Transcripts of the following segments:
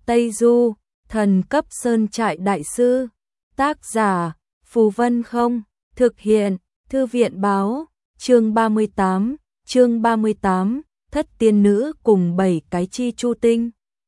Tây Du, thần cấp sơn trại đại sư. Tác giả, Phù Vân Không. Thực hiện, Thư viện báo. Chương 38, Thất tiên nữ cùng 7 cái chi chu tinh.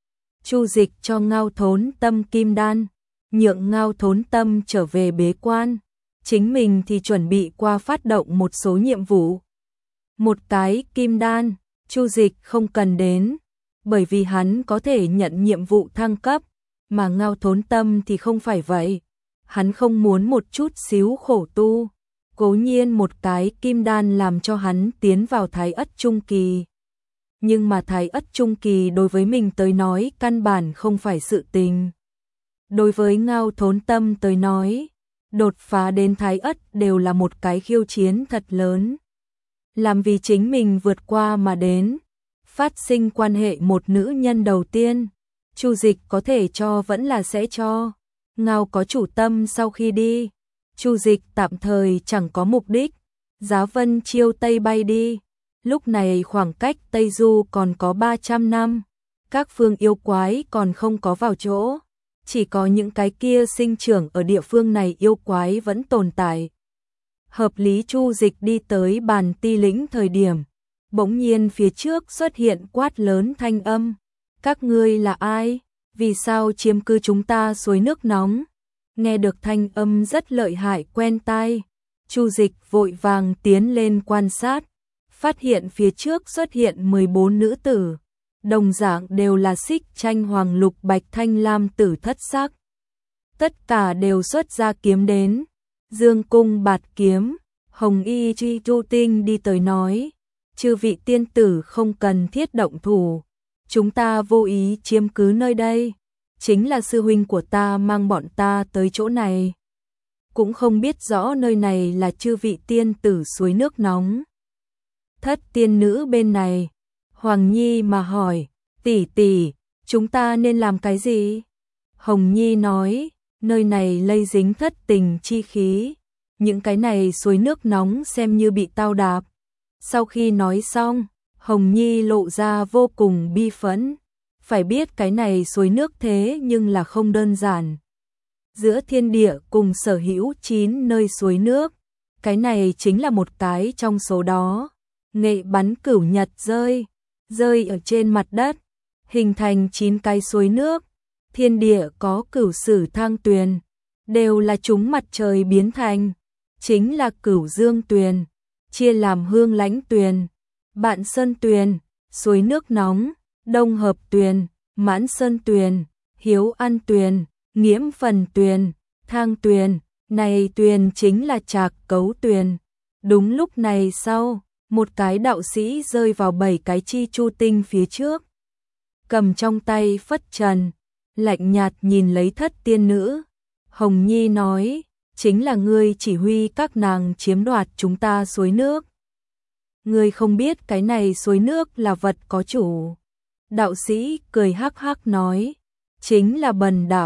Chu Dịch cho Ngao Thốn Tâm kim đan, nhượng Ngao Thốn Tâm trở về bế quan, chính mình thì chuẩn bị qua phát động một số nhiệm vụ. Một cái kim đan, Chu Dịch không cần đến, bởi vì hắn có thể nhận nhiệm vụ thăng cấp, mà Ngao Thốn Tâm thì không phải vậy. Hắn không muốn một chút xíu khổ tu, cố nhiên một cái kim đan làm cho hắn tiến vào Thái Ất Trung Kỳ. Nhưng mà Thái Ất Trung Kỳ đối với mình tới nói căn bản không phải sự tình. Đối với Ngao Thốn Tâm tới nói, đột phá đến Thái Ất đều là một cái khiêu chiến thật lớn. Làm vì chính mình vượt qua mà đến, phát sinh quan hệ một nữ nhân đầu tiên, Chu Dịch có thể cho vẫn là sẽ cho. Ngao có chủ tâm sau khi đi, Chu Dịch tạm thời chẳng có mục đích, giá vân chiêu Tây bay đi. Lúc này khoảng cách Tây Du còn có 300 năm, các phương yêu quái còn không có vào chỗ, chỉ có những cái kia sinh trưởng ở địa phương này yêu quái vẫn tồn tại. Hợp lý Chu Dịch đi tới Bàn Ti lĩnh thời điểm, bỗng nhiên phía trước xuất hiện quát lớn thanh âm. Các ngươi là ai? Vì sao chiếm cứ chúng ta suối nước nóng? Nghe được thanh âm rất lợi hại quen tai, Chu Dịch vội vàng tiến lên quan sát, phát hiện phía trước xuất hiện 14 nữ tử, đồng dạng đều là xích tranh hoàng lục bạch thanh lam tử thất sắc. Tất cả đều xuất ra kiếm đến, dương cung bạt kiếm. Hồng Y Chi Tu Tinh đi tới nói, chư vị tiên tử không cần thiết động thủ, chúng ta vô ý chiếm cứ nơi đây, chính là sư huynh của ta mang bọn ta tới chỗ này. Cũng không biết rõ nơi này là chư vị tiên tử suối nước nóng. Thất tiên nữ bên này, Hoàng Nhi mà hỏi, tỷ tỷ, chúng ta nên làm cái gì? Hồng Nhi nói, nơi này lây dính thất tình chi khí, những cái này suối nước nóng xem như bị tao đạp. Sau khi nói xong, Hồng Nhi lộ ra vô cùng bi phẫn, phải biết cái này suối nước thế nhưng là không đơn giản. Giữa thiên địa cùng sở hữu 9 nơi suối nước, cái này chính là một cái trong số đó. Nghệ bắn cửu nhật rơi ở trên mặt đất, hình thành 9 cái suối nước. Thiên địa có cửu sử thang tuyền, đều là chúng mặt trời biến thành, chính là cửu dương tuyền, chia làm hương lãnh tuyền, bạn sơn tuyền, suối nước nóng, đông hợp tuyền, mãn sơn tuyền, hiếu an tuyền, nghiễm phần tuyền, thang tuyền. Này tuyền chính là trạc cấu tuyền. Đúng lúc này sau, một cái đạo sĩ rơi vào 7 cái chi chu tinh phía trước, cầm trong tay phất trần, lạnh nhạt nhìn lấy thất tiên nữ. Hồng Nhi nói, chính là ngươi chỉ huy các nàng chiếm đoạt chúng ta suối nước. Ngươi không biết cái này suối nước là vật có chủ. Đạo sĩ cười hắc hắc nói, chính là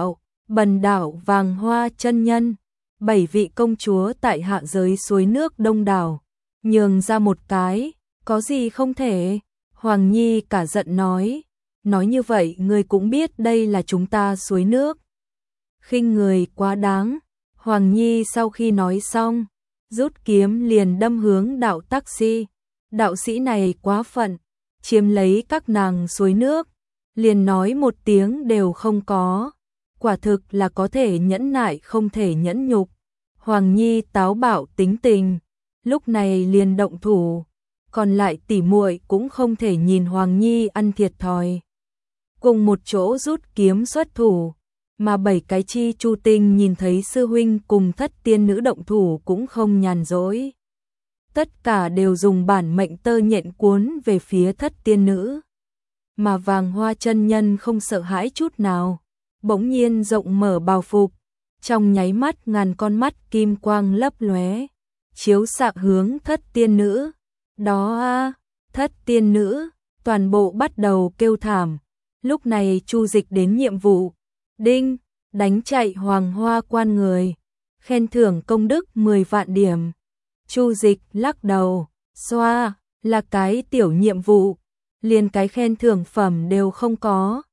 bần đạo Vàng Hoa chân nhân, 7 vị công chúa tại hạ giới suối nước đông đảo, nhường ra một cái, có gì không thể. Hoàng Nhi cả giận nói như vậy ngươi cũng biết đây là chúng ta suối nước. Khinh người quá đáng. Hoàng Nhi sau khi nói xong, rút kiếm liền đâm hướng đạo taxi. Đạo sĩ này quá phận, chiếm lấy các nàng suối nước, liền nói một tiếng đều không có. Quả thực là có thể nhẫn nại không thể nhẫn nhục. Hoàng Nhi táo bạo tính tình, lúc này liền động thủ, còn lại tỷ muội cũng không thể nhìn Hoàng Nhi ăn thiệt thòi, cùng một chỗ rút kiếm xuất thủ. Mà 7 cái chi chu tinh nhìn thấy sư huynh cùng thất tiên nữ động thủ cũng không nhàn rỗi. Tất cả đều dùng bản mệnh tơ nhện cuốn về phía thất tiên nữ. Mà Vàng Hoa chân nhân không sợ hãi chút nào, bỗng nhiên rộng mở bào phục, trong nháy mắt ngàn con mắt kim quang lấp lóe, chiếu xạ hướng thất tiên nữ. Đó a, thất tiên nữ, toàn bộ bắt đầu kêu thảm. Lúc này Chu Dịch đến nhiệm vụ, đinh, đánh chạy Hoàng Hoa quan người, khen thưởng công đức 10 vạn điểm. Chu Dịch lắc đầu, xoa, là cái tiểu nhiệm vụ, liền cái khen thưởng phẩm đều không có.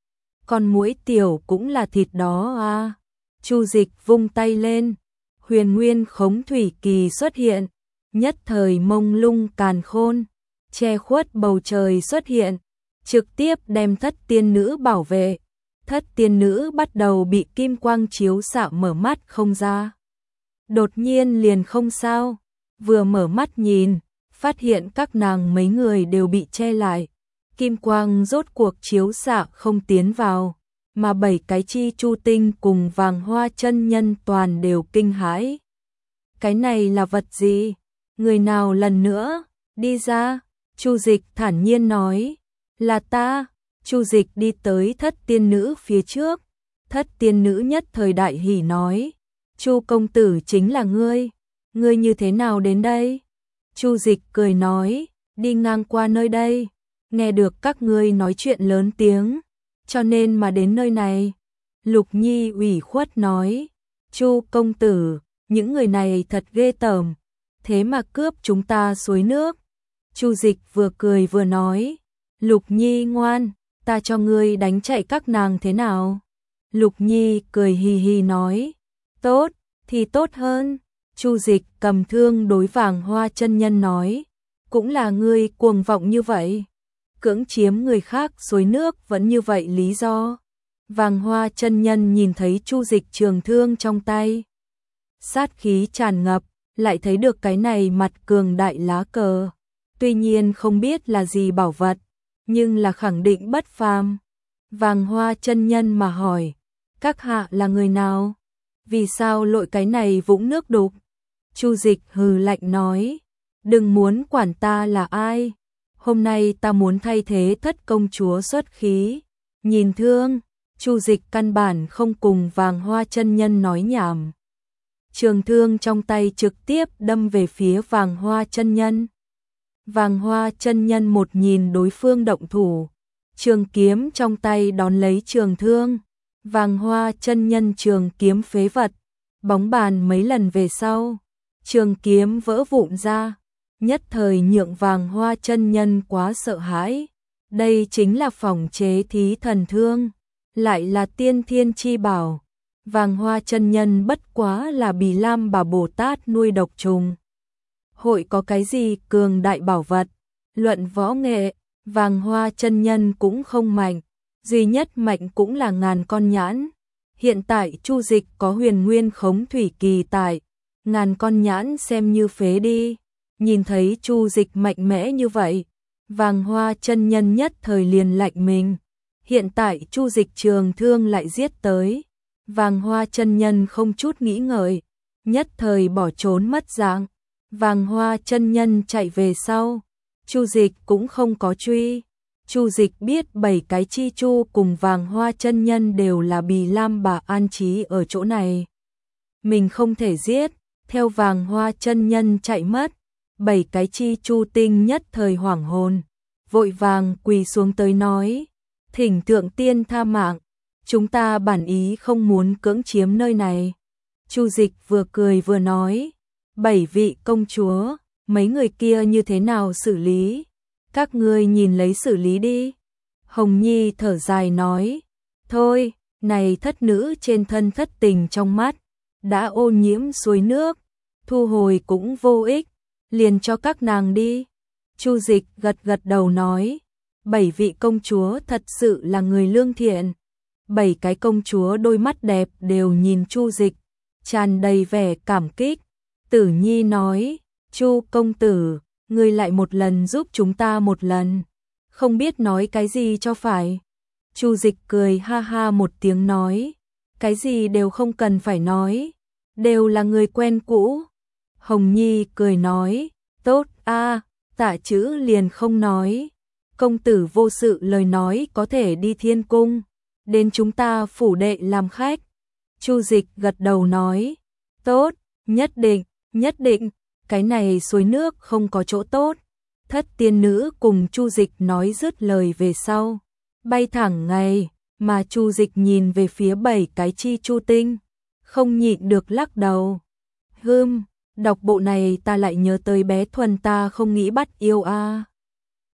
con muỗi tiểu cũng là thịt đó à. Chu Dịch vung tay lên, huyền nguyên khống thủy kỳ xuất hiện, nhất thời mông lung càn khôn, che khuất bầu trời xuất hiện, trực tiếp đem thất tiên nữ bảo vệ. Thất tiên nữ bắt đầu bị kim quang chiếu xạ mở mắt không ra. Đột nhiên liền không sao, vừa mở mắt nhìn, phát hiện các nàng mấy người đều bị che lại. Kim quang rốt cuộc chiếu xạ không tiến vào, mà 7 cái chi chu tinh cùng Vàng Hoa chân nhân toàn đều kinh hãi. Cái này là vật gì? Người nào lần nữa đi ra? Chu Dịch thản nhiên nói, là ta. Chu Dịch đi tới thất tiên nữ phía trước, thất tiên nữ nhất thời đại hỉ nói, Chu công tử chính là ngươi như thế nào đến đây? Chu Dịch cười nói, đi ngang qua nơi đây, nghe được các ngươi nói chuyện lớn tiếng, cho nên mà đến nơi này. Lục Nhi ủy khuất nói, Chu công tử, những người này thật ghê tởm, thế mà cướp chúng ta suối nước. Chu Dịch vừa cười vừa nói, Lục Nhi ngoan, ta cho ngươi đánh chạy các nàng thế nào? Lục Nhi cười hì hì nói, tốt, thì tốt hơn. Chu Dịch cầm thương đối Vàng Hoa chân nhân nói, cũng là ngươi cuồng vọng như vậy, cưỡng chiếm người khác suối nước vẫn như vậy lý do. Vàng Hoa chân nhân nhìn thấy Chu Dịch trường thương trong tay, sát khí tràn ngập, lại thấy được cái này mặt cường đại lá cờ, tuy nhiên không biết là gì bảo vật, nhưng là khẳng định bất phàm. Vàng Hoa chân nhân mà hỏi, các hạ là người nào? Vì sao lội cái này vũng nước đục? Chu Dịch hừ lạnh nói, đừng muốn quản ta là ai, hôm nay ta muốn thay thế thất công chúa xuất khí. Nhìn thương, Chu Dịch căn bản không cùng Vàng Hoa chân nhân nói nhảm. Trường thương trong tay trực tiếp đâm về phía Vàng Hoa chân nhân. Vàng Hoa chân nhân một nhìn đối phương động thủ, trường kiếm trong tay đón lấy trường thương. Vàng Hoa chân nhân trường kiếm phế vật, bóng bàn mấy lần về sau, trường kiếm vỡ vụn ra, nhất thời nhượng Vàng Hoa chân nhân quá sợ hãi. Đây chính là phỏng chế thí thần thương, lại là tiên thiên chi bảo. Vàng Hoa chân nhân bất quá là Bì Lam Bà Bồ Tát nuôi độc trùng. Hội có cái gì cường đại bảo vật? Luận võ nghệ, Vàng Hoa chân nhân cũng không mạnh, duy nhất mạnh cũng là Ngàn Con Nhãn. Hiện tại Chu Dịch có huyền nguyên khống thủy kỳ tại, Ngàn Con Nhãn xem như phế đi. Nhìn thấy Chu Dịch mạnh mẽ như vậy, Vàng Hoa chân nhân nhất thời liền lạnh mình. Hiện tại Chu Dịch trường thương lại giết tới, Vàng Hoa chân nhân không chút nghĩ ngợi, nhất thời bỏ trốn mất dạng. Vàng Hoa chân nhân chạy về sau, Chu Dịch cũng không có truy. Chu Dịch biết 7 cái chi chu cùng Vàng Hoa chân nhân đều là Bì Lam Bà an trí ở chỗ này, mình không thể giết. Theo Vàng Hoa chân nhân chạy mất, 7 cái chi chu tinh nhất thời hoảng hồn, vội vàng quỳ xuống tới nói, thỉnh thượng tiên tha mạng, chúng ta bản ý không muốn cưỡng chiếm nơi này. Chu Dịch vừa cười vừa nói, 7 vị công chúa, mấy người kia như thế nào xử lý? Các ngươi nhìn lấy xử lý đi. Hồng Nhi thở dài nói, thôi, này thất nữ trên thân thất tình trong mắt, đã ô nhiễm suối nước, thu hồi cũng vô ích, liền cho các nàng đi. Chu Dịch gật gật đầu nói, 7 vị công chúa thật sự là người lương thiện. 7 cái công chúa đôi mắt đẹp đều nhìn Chu Dịch, tràn đầy vẻ cảm kích. Tử Nhi nói, Chu công tử, ngươi lại một lần giúp chúng ta một lần, không biết nói cái gì cho phải. Chu Dịch cười ha ha một tiếng nói, cái gì đều không cần phải nói, đều là người quen cũ. Hồng Nhi cười nói, tốt a, tạ chữ liền không nói, công tử vô sự lời nói có thể đi thiên cung, đến chúng ta phủ đệ làm khách. Chu Dịch gật đầu nói, tốt, nhất định, cái này suối nước không có chỗ tốt. Thất tiên nữ cùng Chu Dịch nói dứt lời về sau, bay thẳng ngay, mà Chu Dịch nhìn về phía 7 cái chi chu tinh, không nhịn được lắc đầu. Đọc bộ này ta lại nhớ tới bé Thuần ta không nghĩ bắt yêu a.